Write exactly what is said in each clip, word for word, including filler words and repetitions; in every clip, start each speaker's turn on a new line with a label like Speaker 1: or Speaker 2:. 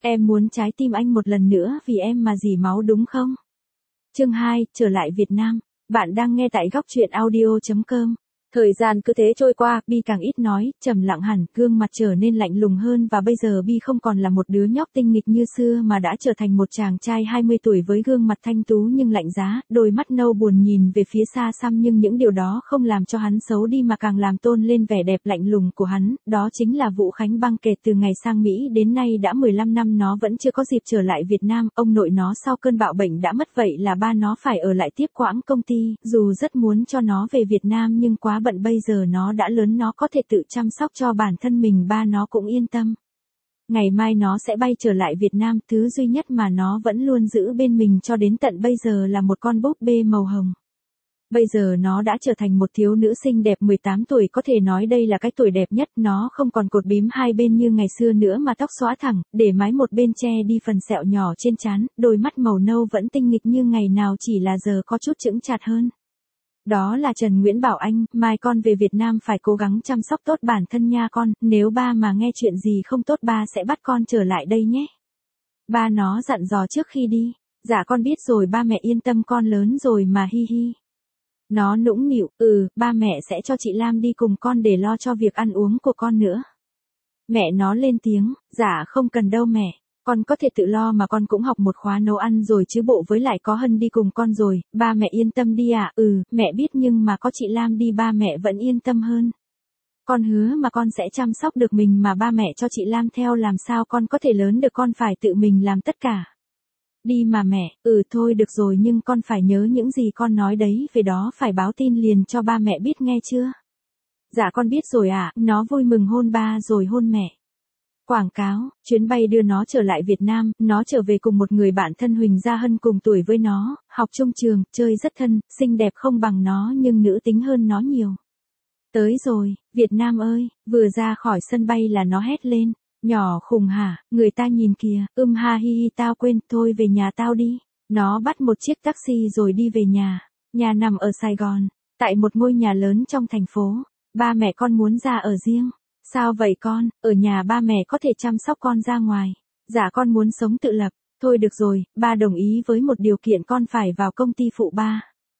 Speaker 1: Em muốn trái tim anh một lần nữa vì em mà dỉ máu đúng không? Chương hai, trở lại Việt Nam. Bạn đang nghe tại góc truyện audio chấm com. Thời gian cứ thế trôi qua, Bi càng ít nói, trầm lặng hẳn, gương mặt trở nên lạnh lùng hơn và bây giờ Bi không còn là một đứa nhóc tinh nghịch như xưa mà đã trở thành một chàng trai hai mươi tuổi với gương mặt thanh tú nhưng lạnh giá, đôi mắt nâu buồn nhìn về phía xa xăm nhưng những điều đó không làm cho hắn xấu đi mà càng làm tôn lên vẻ đẹp lạnh lùng của hắn, đó chính là Vũ Khánh Băng. Kể từ ngày sang Mỹ đến nay đã mười lăm năm nó vẫn chưa có dịp trở lại Việt Nam, ông nội nó sau cơn bạo bệnh đã mất vậy là ba nó phải ở lại tiếp quãng công ty, dù rất muốn cho nó về Việt Nam nhưng quá bận bây giờ nó đã lớn nó có thể tự chăm sóc cho bản thân mình ba nó cũng yên tâm. Ngày mai nó sẽ bay trở lại Việt Nam, thứ duy nhất mà nó vẫn luôn giữ bên mình cho đến tận bây giờ là một con búp bê màu hồng. Bây giờ nó đã trở thành một thiếu nữ xinh đẹp mười tám tuổi, có thể nói đây là cái tuổi đẹp nhất, nó không còn cột bím hai bên như ngày xưa nữa mà tóc xõa thẳng, để mái một bên che đi phần sẹo nhỏ trên trán, đôi mắt màu nâu vẫn tinh nghịch như ngày nào chỉ là giờ có chút chững chạc hơn. Đó là Trần Nguyễn bảo anh, mai con về Việt Nam phải cố gắng chăm sóc tốt bản thân nha con, nếu ba mà nghe chuyện gì không tốt ba sẽ bắt con trở lại đây nhé. Ba nó dặn dò trước khi đi. Dạ con biết rồi ba mẹ yên tâm, con lớn rồi mà hi hi. Nó nũng nịu, ừ, ba mẹ sẽ cho chị Lam đi cùng con để lo cho việc ăn uống của con nữa. Mẹ nó lên tiếng, dạ không cần đâu mẹ. Con có thể tự lo mà, con cũng học một khóa nấu ăn rồi chứ bộ, với lại có Hân đi cùng con rồi, ba mẹ yên tâm đi ạ. À? Ừ, mẹ biết nhưng mà có chị Lam đi ba mẹ vẫn yên tâm hơn. Con hứa mà con sẽ chăm sóc được mình mà ba mẹ cho chị Lam theo làm sao con có thể lớn được, con phải tự mình làm tất cả. Đi mà mẹ, ừ thôi được rồi nhưng con phải nhớ những gì con nói đấy, về đó phải báo tin liền cho ba mẹ biết nghe chưa? Dạ con biết rồi ạ, à. Nó vui mừng hôn ba rồi hôn mẹ. Quảng cáo, chuyến bay đưa nó trở lại Việt Nam, nó trở về cùng một người bạn thân Huỳnh Gia Hân cùng tuổi với nó, học chung trường, chơi rất thân, xinh đẹp không bằng nó nhưng nữ tính hơn nó nhiều. Tới rồi, Việt Nam ơi, vừa ra khỏi sân bay là nó hét lên, nhỏ khùng hả, người ta nhìn kìa, ưm ha hi hi tao quên, thôi về nhà tao đi. Nó bắt một chiếc taxi rồi đi về nhà, nhà nằm ở Sài Gòn, tại một ngôi nhà lớn trong thành phố, ba mẹ con muốn ra ở riêng. Sao vậy con, ở nhà ba mẹ có thể chăm sóc con ra ngoài. Dạ con muốn sống tự lập. Thôi được rồi, ba đồng ý với một điều kiện, con phải vào công ty phụ ba.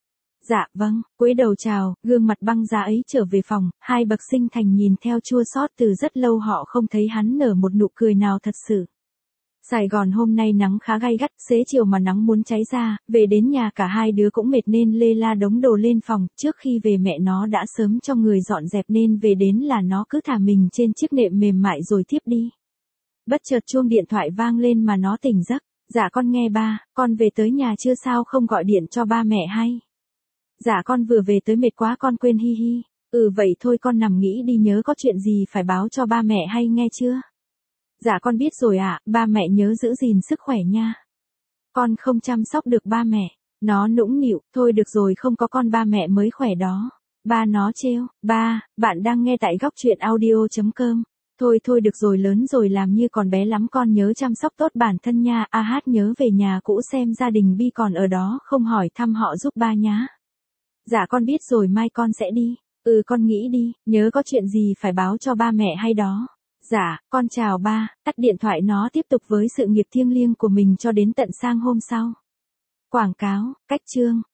Speaker 1: Dạ vâng, cúi đầu chào, gương mặt băng giá ấy trở về phòng, hai bậc sinh thành nhìn theo chua xót, từ rất lâu họ không thấy hắn nở một nụ cười nào thật sự. Sài Gòn hôm nay nắng khá gay gắt, xế chiều mà nắng muốn cháy ra, về đến nhà cả hai đứa cũng mệt nên lê la đống đồ lên phòng, trước khi về mẹ nó đã sớm cho người dọn dẹp nên về đến là nó cứ thả mình trên chiếc nệm mềm mại rồi thiếp đi. Bất chợt chuông điện thoại vang lên mà nó tỉnh giấc, dạ con nghe ba, con về tới nhà chưa sao không gọi điện cho ba mẹ hay? Dạ con vừa về tới mệt quá con quên hi hi, ừ vậy thôi con nằm nghĩ đi, nhớ có chuyện gì phải báo cho ba mẹ hay nghe chưa? Dạ con biết rồi ạ, à, ba mẹ nhớ giữ gìn sức khỏe nha. Con không chăm sóc được ba mẹ. Nó nũng nịu, thôi được rồi không có con ba mẹ mới khỏe đó. Ba nó trêu, ba, bạn đang nghe tại góc truyện audio chấm com. Thôi thôi được rồi, lớn rồi làm như còn bé lắm, con nhớ chăm sóc tốt bản thân nha. A hát nhớ về nhà cũ xem gia đình Bi còn ở đó không, hỏi thăm họ giúp ba nhá. Dạ con biết rồi, mai con sẽ đi. Ừ con nghĩ đi, nhớ có chuyện gì phải báo cho ba mẹ hay đó. Dạ, con chào ba, tắt điện thoại nó tiếp tục với sự nghiệp thiêng liêng của mình cho đến tận sang hôm sau. Quảng cáo, cách chương,